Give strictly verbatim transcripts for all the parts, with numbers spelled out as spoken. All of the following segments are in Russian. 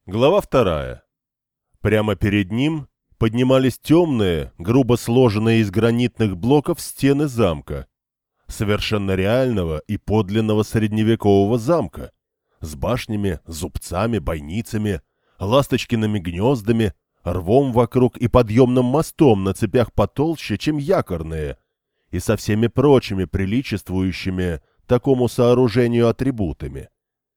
Глава вторая. Прямо перед ним поднимались темные, грубо сложенные из гранитных блоков стены замка. Совершенно реального и подлинного средневекового замка. С башнями, зубцами, бойницами, ласточкиными гнездами, рвом вокруг и подъемным мостом на цепях потолще, чем якорные, и со всеми прочими приличествующими такому сооружению атрибутами.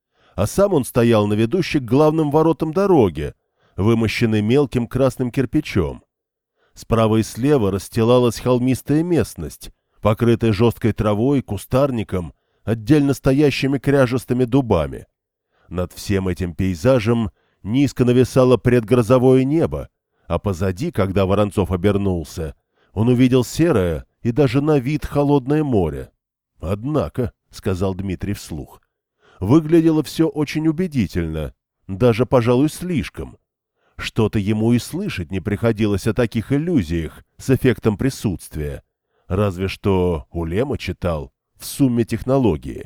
А сам он стоял на ведущей к главным воротам дороги, вымощенной мелким красным кирпичом. Справа и слева расстилалась холмистая местность, покрытая жесткой травой, кустарником, отдельно стоящими кряжестыми дубами. Над всем этим пейзажем низко нависало предгрозовое небо, а позади, когда Воронцов обернулся, он увидел серое и даже на вид холодное море. «Однако», — сказал Дмитрий вслух, — выглядело все очень убедительно, даже, пожалуй, слишком. Что-то ему и слышать не приходилось о таких иллюзиях с эффектом присутствия. Разве что Улема читал в «Сумме технологии».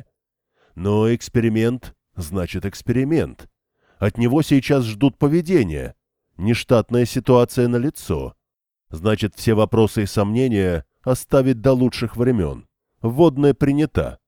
Но эксперимент значит эксперимент. От него сейчас ждут поведения. Нештатная ситуация налицо. Значит, все вопросы и сомнения оставить до лучших времен. Вводная принята.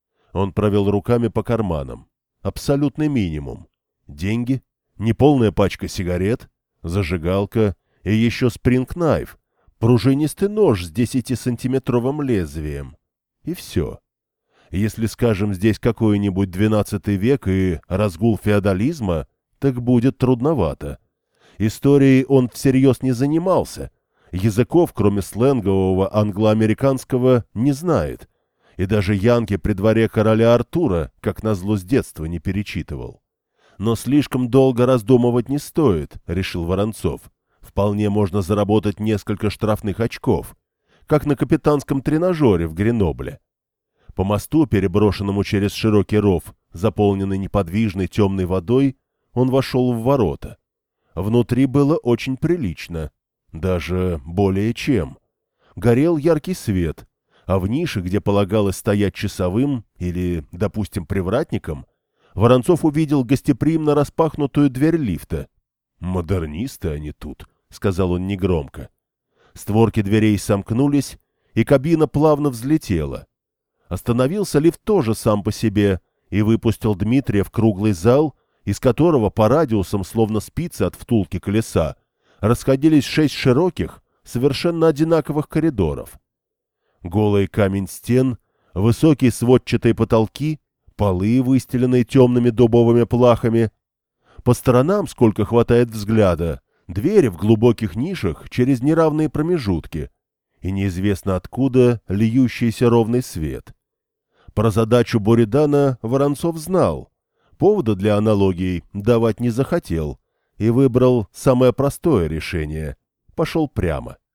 Он провел руками по карманам. Абсолютный минимум. Деньги, неполная пачка сигарет, зажигалка и еще спринг-найф, пружинистый нож с десятисантиметровым лезвием. И все. Если, скажем, здесь какой-нибудь двенадцатый век и разгул феодализма, так будет трудновато. Историей он всерьез не занимался. Языков, кроме сленгового англо-американского, не знает. И даже янки при дворе короля Артура, как назло, с детства не перечитывал. Но слишком долго раздумывать не стоит, решил Воронцов. Вполне можно заработать несколько штрафных очков, как на капитанском тренажере в Гренобле. По мосту, переброшенному через широкий ров, заполненный неподвижной темной водой, он вошел в ворота. Внутри было очень прилично, даже более чем. Горел яркий свет, а в нише, где полагалось стоять часовым или, допустим, привратником, Воронцов увидел гостеприимно распахнутую дверь лифта. «Модернисты они тут», — сказал он негромко. Створки дверей сомкнулись, и кабина плавно взлетела. Остановился лифт тоже сам по себе и выпустил Дмитрия в круглый зал, из которого по радиусам, словно спицы от втулки колеса, расходились шесть широких, совершенно одинаковых коридоров. Голый камень стен, высокие сводчатые потолки, полы, выстеленные темными дубовыми плахами. По сторонам, сколько хватает взгляда, двери в глубоких нишах через неравные промежутки и неизвестно откуда льющийся ровный свет. Про задачу Буридана Воронцов знал, повода для аналогий давать не захотел и выбрал самое простое решение — пошел прямо.